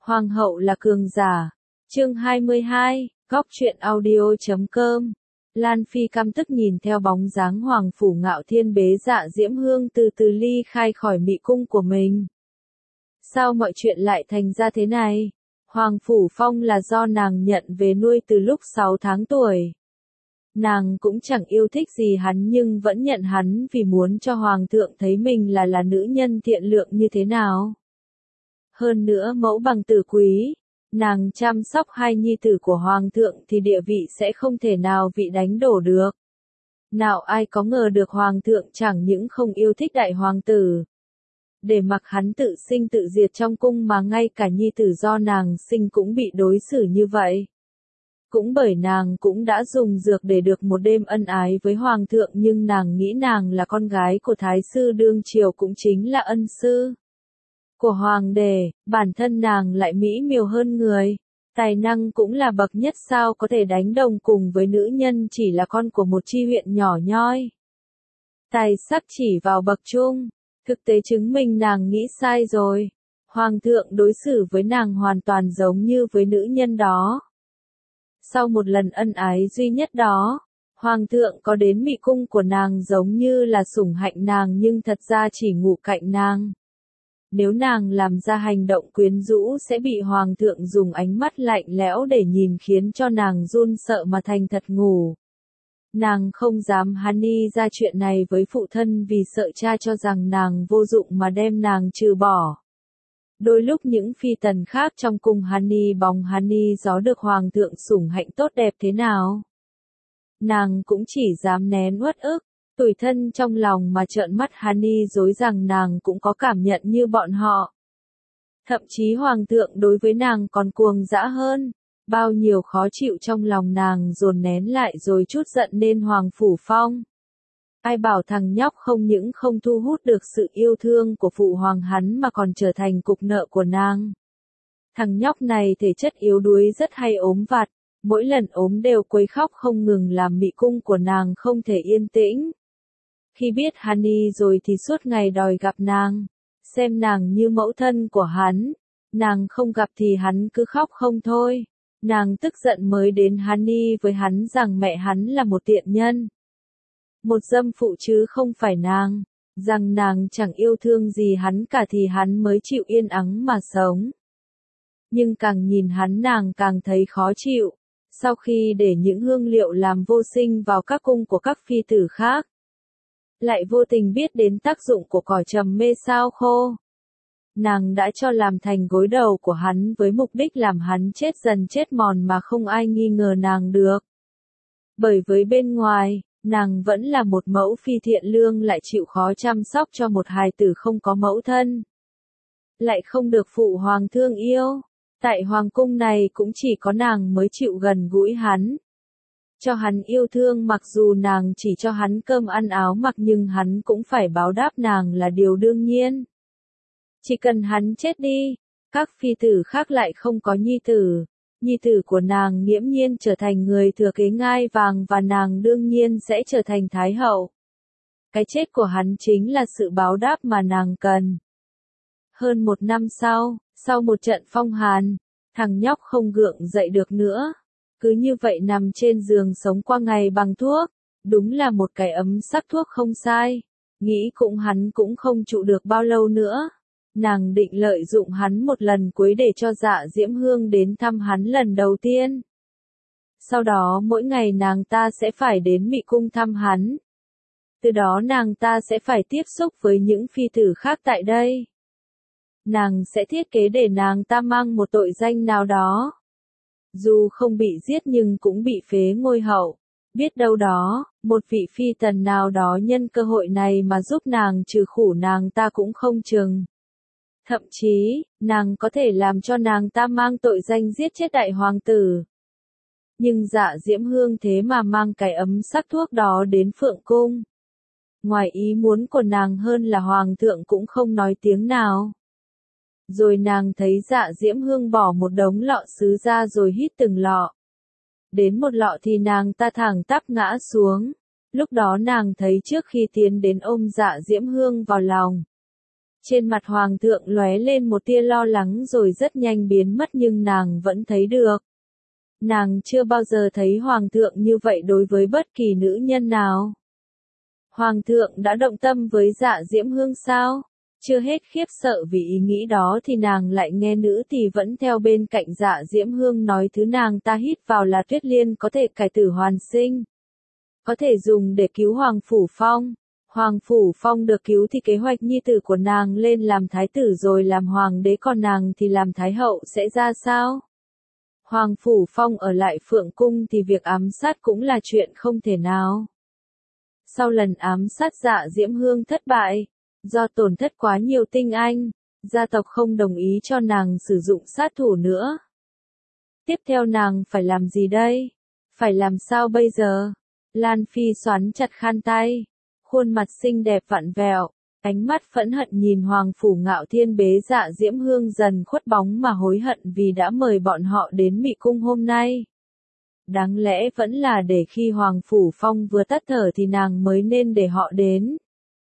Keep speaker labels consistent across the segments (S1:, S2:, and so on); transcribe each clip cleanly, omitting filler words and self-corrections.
S1: Hoàng hậu là cường giả. Chương 22, Góc truyện audio.com. Lan Phi căm tức nhìn theo bóng dáng Hoàng phủ Ngạo Thiên bế Dạ Diễm Hương từ từ ly khai khỏi mị cung của mình. Sao mọi chuyện lại thành ra thế này? Hoàng phủ Phong là do nàng nhận về nuôi từ lúc 6 tháng tuổi. Nàng cũng chẳng yêu thích gì hắn nhưng vẫn nhận hắn vì muốn cho Hoàng thượng thấy mình là nữ nhân thiện lượng như thế nào. Hơn nữa mẫu bằng tử quý, nàng chăm sóc hai nhi tử của Hoàng thượng thì địa vị sẽ không thể nào bị đánh đổ được. Nào ai có ngờ được Hoàng thượng chẳng những không yêu thích đại hoàng tử. Để mặc hắn tự sinh tự diệt trong cung mà ngay cả nhi tử do nàng sinh cũng bị đối xử như vậy. Cũng bởi nàng cũng đã dùng dược để được một đêm ân ái với Hoàng thượng nhưng nàng nghĩ nàng là con gái của Thái sư đương triều cũng chính là ân sư của Hoàng đế, bản thân nàng lại mỹ miều hơn người. Tài năng cũng là bậc nhất sao có thể đánh đồng cùng với nữ nhân chỉ là con của một chi huyện nhỏ nhoi. Tài sắc chỉ vào bậc trung, thực tế chứng minh nàng nghĩ sai rồi. Hoàng thượng đối xử với nàng hoàn toàn giống như với nữ nhân đó. Sau một lần ân ái duy nhất đó, Hoàng thượng có đến mị cung của nàng giống như là sủng hạnh nàng nhưng thật ra chỉ ngủ cạnh nàng. Nếu nàng làm ra hành động quyến rũ sẽ bị Hoàng thượng dùng ánh mắt lạnh lẽo để nhìn khiến cho nàng run sợ mà thành thật ngủ. Nàng không dám honey ra chuyện này với phụ thân vì sợ cha cho rằng nàng vô dụng mà đem nàng trừ bỏ. Đôi lúc những phi tần khác trong cung honey bóng honey gió được Hoàng thượng sủng hạnh tốt đẹp thế nào. Nàng cũng chỉ dám nén uất ức, tủi thân trong lòng mà trợn mắt honey dối rằng nàng cũng có cảm nhận như bọn họ. Thậm chí Hoàng thượng đối với nàng còn cuồng dã hơn. Bao nhiêu khó chịu trong lòng nàng dồn nén lại rồi trút giận nên Hoàng phủ Phong. Ai bảo thằng nhóc không những không thu hút được sự yêu thương của phụ hoàng hắn mà còn trở thành cục nợ của nàng. Thằng nhóc này thể chất yếu đuối rất hay ốm vặt, mỗi lần ốm đều quấy khóc không ngừng làm mị cung của nàng không thể yên tĩnh. Khi biết honey rồi thì suốt ngày đòi gặp nàng, xem nàng như mẫu thân của hắn, nàng không gặp thì hắn cứ khóc không thôi. Nàng tức giận mới đến honey với hắn rằng mẹ hắn là một tiện nhân. Một dâm phụ chứ không phải nàng, rằng nàng chẳng yêu thương gì hắn cả thì hắn mới chịu yên ắng mà sống. Nhưng càng nhìn hắn nàng càng thấy khó chịu, sau khi để những hương liệu làm vô sinh vào các cung của các phi tử khác. Lại vô tình biết đến tác dụng của cỏ trầm mê sao khô. Nàng đã cho làm thành gối đầu của hắn với mục đích làm hắn chết dần chết mòn mà không ai nghi ngờ nàng được. Bởi với bên ngoài, nàng vẫn là một mẫu phi thiện lương lại chịu khó chăm sóc cho một hài tử không có mẫu thân. Lại không được phụ hoàng thương yêu. Tại hoàng cung này cũng chỉ có nàng mới chịu gần gũi hắn. Cho hắn yêu thương mặc dù nàng chỉ cho hắn cơm ăn áo mặc nhưng hắn cũng phải báo đáp nàng là điều đương nhiên. Chỉ cần hắn chết đi, các phi tử khác lại không có nhi tử. Nhi tử của nàng nghiễm nhiên trở thành người thừa kế ngai vàng và nàng đương nhiên sẽ trở thành thái hậu. Cái chết của hắn chính là sự báo đáp mà nàng cần. Hơn một năm sau một trận phong hàn, thằng nhóc không gượng dậy được nữa. Cứ như vậy nằm trên giường sống qua ngày bằng thuốc. Đúng là một cái ấm sắc thuốc không sai. Nghĩ cũng hắn cũng không trụ được bao lâu nữa. Nàng định lợi dụng hắn một lần cuối để cho Dạ Diễm Hương đến thăm hắn lần đầu tiên. Sau đó mỗi ngày nàng ta sẽ phải đến mị cung thăm hắn. Từ đó nàng ta sẽ phải tiếp xúc với những phi tử khác tại đây. Nàng sẽ thiết kế để nàng ta mang một tội danh nào đó. Dù không bị giết nhưng cũng bị phế ngôi hậu. Biết đâu đó, một vị phi tần nào đó nhân cơ hội này mà giúp nàng trừ khử nàng ta cũng không chừng. Thậm chí, nàng có thể làm cho nàng ta mang tội danh giết chết đại hoàng tử. Nhưng Dạ Diễm Hương thế mà mang cái ấm sắc thuốc đó đến Phượng Cung. Ngoài ý muốn của nàng hơn là Hoàng thượng cũng không nói tiếng nào. Rồi nàng thấy Dạ Diễm Hương bỏ một đống lọ sứ ra rồi hít từng lọ. Đến một lọ thì nàng ta thẳng tắp ngã xuống. Lúc đó nàng thấy trước khi tiến đến ôm Dạ Diễm Hương vào lòng. Trên mặt hoàng thượng lóe lên một tia lo lắng rồi rất nhanh biến mất nhưng nàng vẫn thấy được. Nàng chưa bao giờ thấy hoàng thượng như vậy đối với bất kỳ nữ nhân nào. Hoàng thượng đã động tâm với Dạ Diễm Hương sao? Chưa hết khiếp sợ vì ý nghĩ đó thì nàng lại nghe nữ thì vẫn theo bên cạnh Dạ Diễm Hương nói thứ nàng ta hít vào là Tuyết Liên có thể cải tử hoàn sinh. Có thể dùng để cứu Hoàng Phủ Phong. Hoàng Phủ Phong được cứu thì kế hoạch nhi tử của nàng lên làm thái tử rồi làm hoàng đế còn nàng thì làm thái hậu sẽ ra sao? Hoàng Phủ Phong ở lại Phượng Cung thì việc ám sát cũng là chuyện không thể nào. Sau lần ám sát Dạ Diễm Hương thất bại, do tổn thất quá nhiều tinh anh, gia tộc không đồng ý cho nàng sử dụng sát thủ nữa. Tiếp theo nàng phải làm gì đây? Phải làm sao bây giờ? Lan Phi xoắn chặt khăn tay, khuôn mặt xinh đẹp vặn vẹo, ánh mắt phẫn hận nhìn Hoàng Phủ Ngạo Thiên bế Dạ Diễm Hương dần khuất bóng mà hối hận vì đã mời bọn họ đến Mị Cung hôm nay. Đáng lẽ vẫn là để khi Hoàng Phủ Phong vừa tắt thở thì nàng mới nên để họ đến.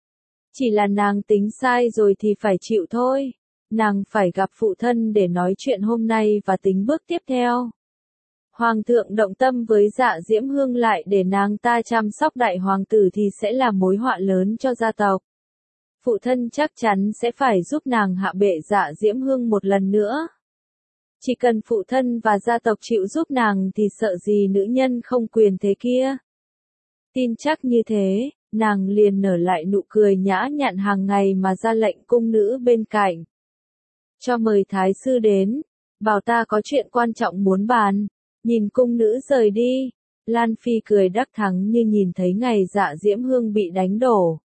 S1: Chỉ là nàng tính sai rồi thì phải chịu thôi. Nàng phải gặp phụ thân để nói chuyện hôm nay và tính bước tiếp theo. Hoàng thượng động tâm với Dạ Diễm Hương lại để nàng ta chăm sóc đại hoàng tử thì sẽ là mối họa lớn cho gia tộc. Phụ thân chắc chắn sẽ phải giúp nàng hạ bệ Dạ Diễm Hương một lần nữa. Chỉ cần phụ thân và gia tộc chịu giúp nàng thì sợ gì nữ nhân không quyền thế kia. Tin chắc như thế, nàng liền nở lại nụ cười nhã nhặn hàng ngày mà ra lệnh cung nữ bên cạnh. Cho mời thái sư đến, bảo ta có chuyện quan trọng muốn bàn. Nhìn cung nữ rời đi, Lan Phi cười đắc thắng như nhìn thấy ngày Dạ Diễm Hương bị đánh đổ.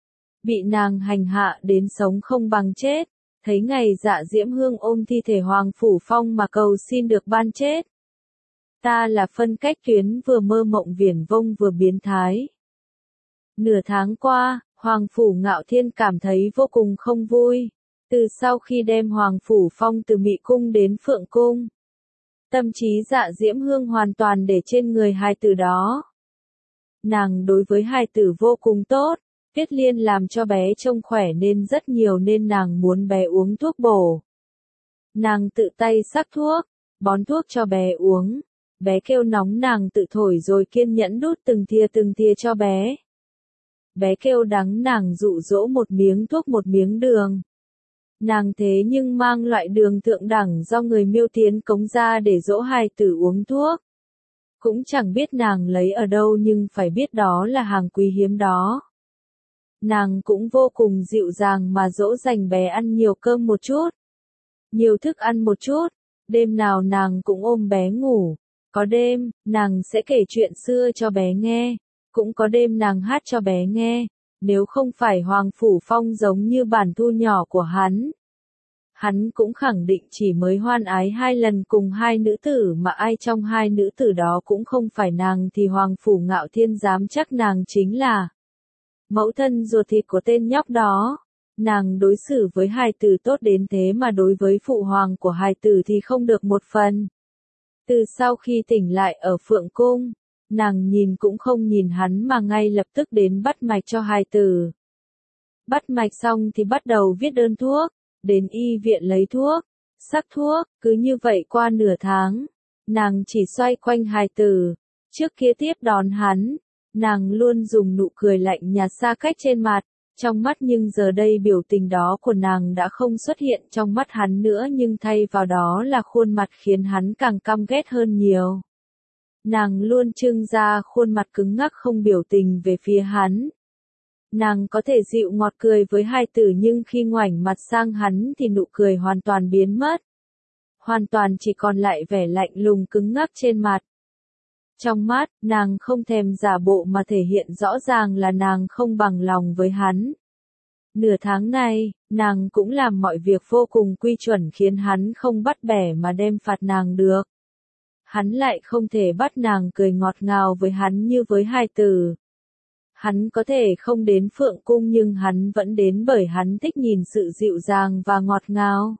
S1: Bị nàng hành hạ đến sống không bằng chết, thấy ngày Dạ Diễm Hương ôm thi thể Hoàng Phủ Phong mà cầu xin được ban chết. Ta là phân cách tuyến vừa mơ mộng viển vông vừa biến thái. Nửa tháng qua, Hoàng Phủ Ngạo Thiên cảm thấy vô cùng không vui, từ sau khi đem Hoàng Phủ Phong từ Mị Cung đến Phượng Cung. Tâm trí Dạ Diễm Hương hoàn toàn để trên người hài tử đó. Nàng đối với hài tử vô cùng tốt, Tuyết Liên làm cho bé trông khỏe nên rất nhiều nên nàng muốn bé uống thuốc bổ. Nàng tự tay sắc thuốc, bón thuốc cho bé uống. Bé kêu nóng nàng tự thổi rồi kiên nhẫn đút từng thìa cho bé. Bé kêu đắng nàng dụ dỗ một miếng thuốc một miếng đường. Nàng thế nhưng mang loại đường thượng đẳng do người Miêu tiến cống ra để dỗ hài tử uống thuốc. Cũng chẳng biết nàng lấy ở đâu nhưng phải biết đó là hàng quý hiếm đó. Nàng cũng vô cùng dịu dàng mà dỗ dành bé ăn nhiều cơm một chút. Nhiều thức ăn một chút. Đêm nào nàng cũng ôm bé ngủ. Có đêm, nàng sẽ kể chuyện xưa cho bé nghe. Cũng có đêm nàng hát cho bé nghe. Nếu không phải Hoàng Phủ Phong giống như bản thu nhỏ của hắn. Hắn cũng khẳng định chỉ mới hoan ái 2 lần cùng 2 nữ tử mà ai trong 2 nữ tử đó cũng không phải nàng thì Hoàng Phủ Ngạo Thiên dám chắc nàng chính là mẫu thân ruột thịt của tên nhóc đó. Nàng đối xử với hài tử tốt đến thế mà đối với phụ hoàng của hài tử thì không được một phần. Từ sau khi tỉnh lại ở Phượng Cung, nàng nhìn cũng không nhìn hắn mà ngay lập tức đến bắt mạch cho hài tử. Bắt mạch xong thì bắt đầu viết đơn thuốc, đến y viện lấy thuốc, sắc thuốc, cứ như vậy qua nửa tháng. Nàng chỉ xoay quanh hài tử, trước kia tiếp đón hắn, nàng luôn dùng nụ cười lạnh nhạt xa cách trên mặt, trong mắt nhưng giờ đây biểu tình đó của nàng đã không xuất hiện trong mắt hắn nữa nhưng thay vào đó là khuôn mặt khiến hắn càng căm ghét hơn nhiều. Nàng luôn trưng ra khuôn mặt cứng ngắc không biểu tình về phía hắn. Nàng có thể dịu ngọt cười với hài tử nhưng khi ngoảnh mặt sang hắn thì nụ cười hoàn toàn biến mất. Hoàn toàn chỉ còn lại vẻ lạnh lùng cứng ngắc trên mặt. Trong mắt, nàng không thèm giả bộ mà thể hiện rõ ràng là nàng không bằng lòng với hắn. Nửa tháng này, nàng cũng làm mọi việc vô cùng quy chuẩn khiến hắn không bắt bẻ mà đem phạt nàng được. Hắn lại không thể bắt nàng cười ngọt ngào với hắn như với hài tử. Hắn có thể không đến Phượng Cung nhưng hắn vẫn đến bởi hắn thích nhìn sự dịu dàng và ngọt ngào.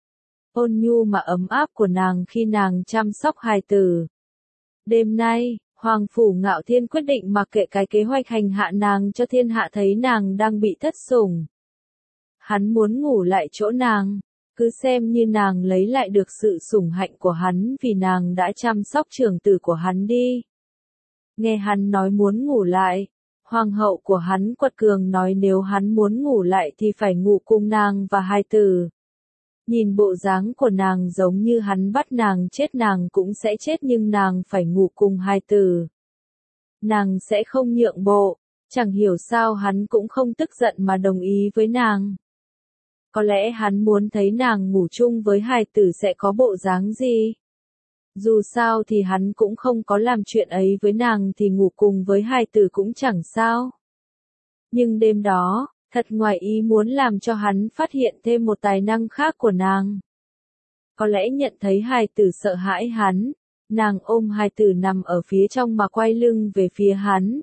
S1: Ôn nhu mà ấm áp của nàng khi nàng chăm sóc hài tử. Đêm nay, Hoàng Phủ Ngạo Thiên quyết định mặc kệ cái kế hoạch hành hạ nàng cho thiên hạ thấy nàng đang bị thất sủng. Hắn muốn ngủ lại chỗ nàng, cứ xem như nàng lấy lại được sự sủng hạnh của hắn vì nàng đã chăm sóc trưởng tử của hắn đi. Nghe hắn nói muốn ngủ lại, hoàng hậu của hắn quật cường nói nếu hắn muốn ngủ lại thì phải ngủ cùng nàng và hài tử. Nhìn bộ dáng của nàng giống như hắn bắt nàng chết, nàng cũng sẽ chết nhưng nàng phải ngủ cùng hài tử. Nàng sẽ không nhượng bộ, chẳng hiểu sao hắn cũng không tức giận mà đồng ý với nàng. Có lẽ hắn muốn thấy nàng ngủ chung với hài tử sẽ có bộ dáng gì. Dù sao thì hắn cũng không có làm chuyện ấy với nàng thì ngủ cùng với hài tử cũng chẳng sao. Nhưng đêm đó, thật ngoài ý muốn làm cho hắn phát hiện thêm một tài năng khác của nàng. Có lẽ nhận thấy hài tử sợ hãi hắn, nàng ôm hài tử nằm ở phía trong mà quay lưng về phía hắn.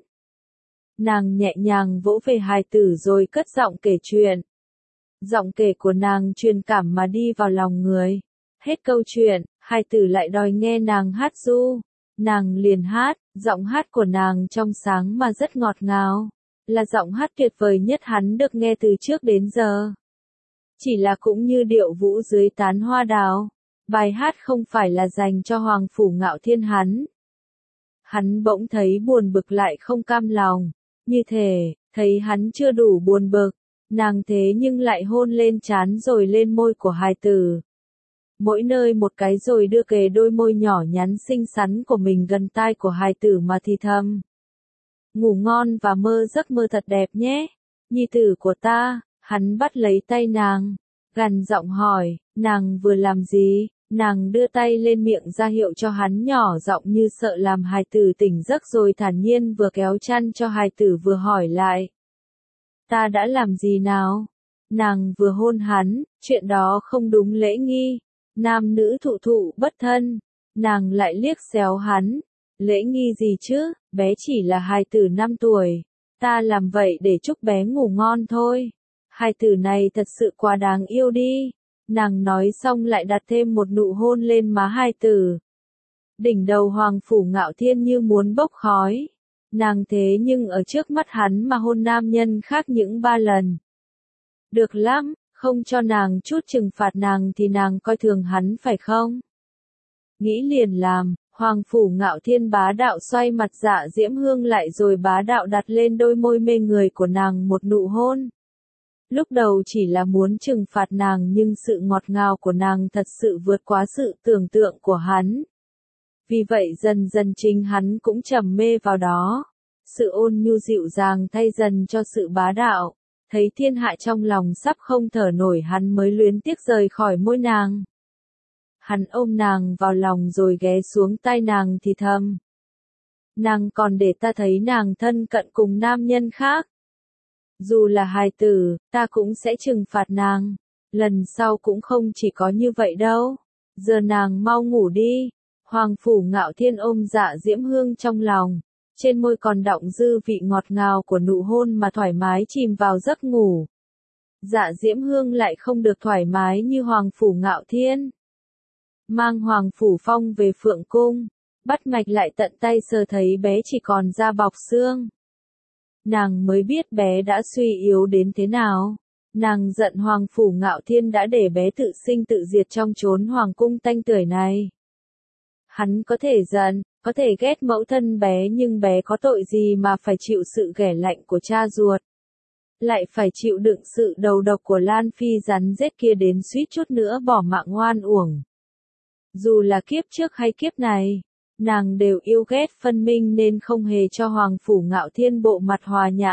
S1: Nàng nhẹ nhàng vỗ về hài tử rồi cất giọng kể chuyện. Giọng kể của nàng truyền cảm mà đi vào lòng người. Hết câu chuyện, hài tử lại đòi nghe nàng hát ru. Nàng liền hát, giọng hát của nàng trong sáng mà rất ngọt ngào. Là giọng hát tuyệt vời nhất hắn được nghe từ trước đến giờ. Chỉ là cũng như điệu vũ dưới tán hoa đào. Bài hát không phải là dành cho Hoàng Phủ Ngạo Thiên hắn. Hắn bỗng thấy buồn bực lại không cam lòng. Như thể, thấy hắn chưa đủ buồn bực. Nàng thế nhưng lại hôn lên trán rồi lên môi của hài tử. Mỗi nơi một cái rồi đưa kề đôi môi nhỏ nhắn xinh xắn của mình gần tai của hài tử mà thì thầm. Ngủ ngon và mơ giấc mơ thật đẹp nhé, nhi tử của ta. Hắn bắt lấy tay nàng, gằn giọng hỏi, nàng vừa làm gì? Nàng đưa tay lên miệng ra hiệu cho hắn nhỏ giọng như sợ làm hài tử tỉnh giấc rồi thản nhiên vừa kéo chăn cho hài tử vừa hỏi lại. Ta đã làm gì nào? Nàng vừa hôn hắn, chuyện đó không đúng lễ nghi. Nam nữ thụ thụ bất thân. Nàng lại liếc xéo hắn. Lễ nghi gì chứ, bé chỉ là hài tử 5 tuổi. Ta làm vậy để chúc bé ngủ ngon thôi. Hài tử này thật sự quá đáng yêu đi. Nàng nói xong lại đặt thêm một nụ hôn lên má hài tử. Đỉnh đầu Hoàng Phủ Ngạo Thiên như muốn bốc khói. Nàng thế nhưng ở trước mắt hắn mà hôn nam nhân khác những 3 lần. Được lắm, không cho nàng chút trừng phạt nàng thì nàng coi thường hắn phải không? Nghĩ liền làm, Hoàng Phủ Ngạo Thiên bá đạo xoay mặt Dạ Diễm Hương lại rồi bá đạo đặt lên đôi môi mê người của nàng một nụ hôn. Lúc đầu chỉ là muốn trừng phạt nàng nhưng sự ngọt ngào của nàng thật sự vượt quá sự tưởng tượng của hắn. Vì vậy dần dần chính hắn cũng trầm mê vào đó. Sự ôn nhu dịu dàng thay dần cho sự bá đạo. Thấy thiên hạ trong lòng sắp không thở nổi hắn mới luyến tiếc rời khỏi môi nàng. Hắn ôm nàng vào lòng rồi ghé xuống tai nàng thì thầm. Nàng còn để ta thấy nàng thân cận cùng nam nhân khác. Dù là hài tử, ta cũng sẽ trừng phạt nàng. Lần sau cũng không chỉ có như vậy đâu. Giờ nàng mau ngủ đi. Hoàng Phủ Ngạo Thiên ôm Dạ Diễm Hương trong lòng. Trên môi còn đọng dư vị ngọt ngào của nụ hôn mà thoải mái chìm vào giấc ngủ. Dạ Diễm Hương lại không được thoải mái như Hoàng Phủ Ngạo Thiên. Mang Hoàng Phủ Phong về Phượng Cung, bắt mạch lại tận tay sờ thấy bé chỉ còn da bọc xương. Nàng mới biết bé đã suy yếu đến thế nào. Nàng giận Hoàng Phủ Ngạo Thiên đã để bé tự sinh tự diệt trong chốn Hoàng Cung tanh tưởi này. Hắn có thể giận, có thể ghét mẫu thân bé nhưng bé có tội gì mà phải chịu sự ghẻ lạnh của cha ruột. Lại phải chịu đựng sự đầu độc của Lan Phi rắn rết kia đến suýt chút nữa bỏ mạng oan uổng. Dù là kiếp trước hay kiếp này, nàng đều yêu ghét phân minh nên không hề cho Hoàng Phủ Ngạo Thiên bộ mặt hòa nhã.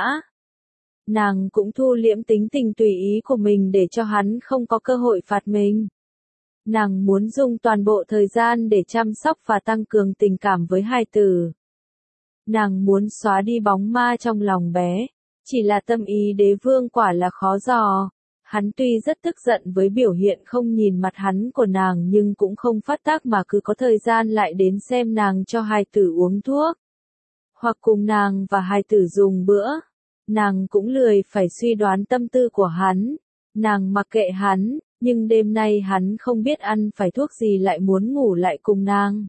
S1: Nàng cũng thu liễm tính tình tùy ý của mình để cho hắn không có cơ hội phạt mình. Nàng muốn dùng toàn bộ thời gian để chăm sóc và tăng cường tình cảm với hài tử. Nàng muốn xóa đi bóng ma trong lòng bé. Chỉ là tâm ý đế vương quả là khó dò. Hắn tuy rất tức giận với biểu hiện không nhìn mặt hắn của nàng nhưng cũng không phát tác mà cứ có thời gian lại đến xem nàng cho hài tử uống thuốc. Hoặc cùng nàng và hài tử dùng bữa. Nàng cũng lười phải suy đoán tâm tư của hắn. Nàng mặc kệ hắn, nhưng đêm nay hắn không biết ăn phải thuốc gì lại muốn ngủ lại cùng nàng.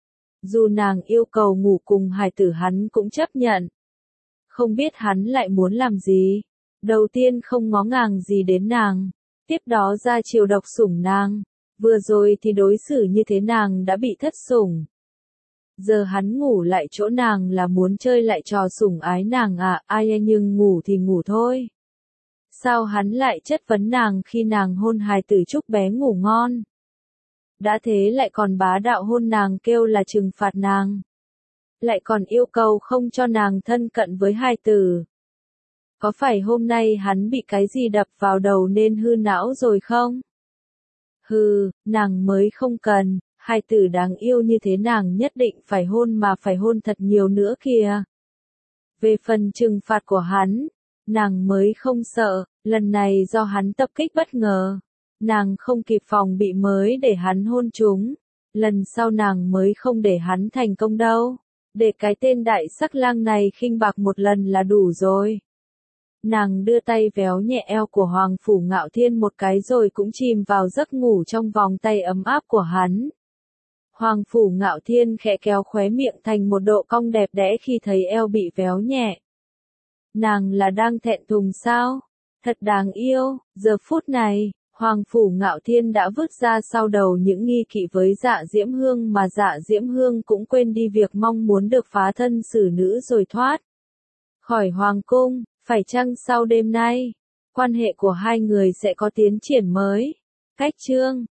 S1: Dù nàng yêu cầu ngủ cùng hài tử hắn cũng chấp nhận. Không biết hắn lại muốn làm gì. Đầu tiên không ngó ngàng gì đến nàng, tiếp đó ra chiều độc sủng nàng, vừa rồi thì đối xử như thế nàng đã bị thất sủng. Giờ hắn ngủ lại chỗ nàng là muốn chơi lại trò sủng ái nàng à, ai nhưng ngủ thì ngủ thôi. Sao hắn lại chất vấn nàng khi nàng hôn hài tử chúc bé ngủ ngon? Đã thế lại còn bá đạo hôn nàng kêu là trừng phạt nàng. Lại còn yêu cầu không cho nàng thân cận với hài tử. Có phải hôm nay hắn bị cái gì đập vào đầu nên hư não rồi không? Hừ, nàng mới không cần, hài tử đáng yêu như thế nàng nhất định phải hôn mà phải hôn thật nhiều nữa kìa. Về phần trừng phạt của hắn, nàng mới không sợ, lần này do hắn tập kích bất ngờ. Nàng không kịp phòng bị mới để hắn hôn chúng, lần sau nàng mới không để hắn thành công đâu. Để cái tên đại sắc lang này khinh bạc một lần là đủ rồi. Nàng đưa tay véo nhẹ eo của Hoàng Phủ Ngạo Thiên một cái rồi cũng chìm vào giấc ngủ trong vòng tay ấm áp của hắn. Hoàng Phủ Ngạo Thiên khẽ kéo khóe miệng thành một độ cong đẹp đẽ khi thấy eo bị véo nhẹ. Nàng là đang thẹn thùng sao? Thật đáng yêu, giờ phút này, Hoàng Phủ Ngạo Thiên đã vứt ra sau đầu những nghi kỵ với Dạ Diễm Hương mà Dạ Diễm Hương cũng quên đi việc mong muốn được phá thân xử nữ rồi thoát khỏi Hoàng cung. Phải chăng sau đêm nay, quan hệ của hai người sẽ có tiến triển mới? Cách chương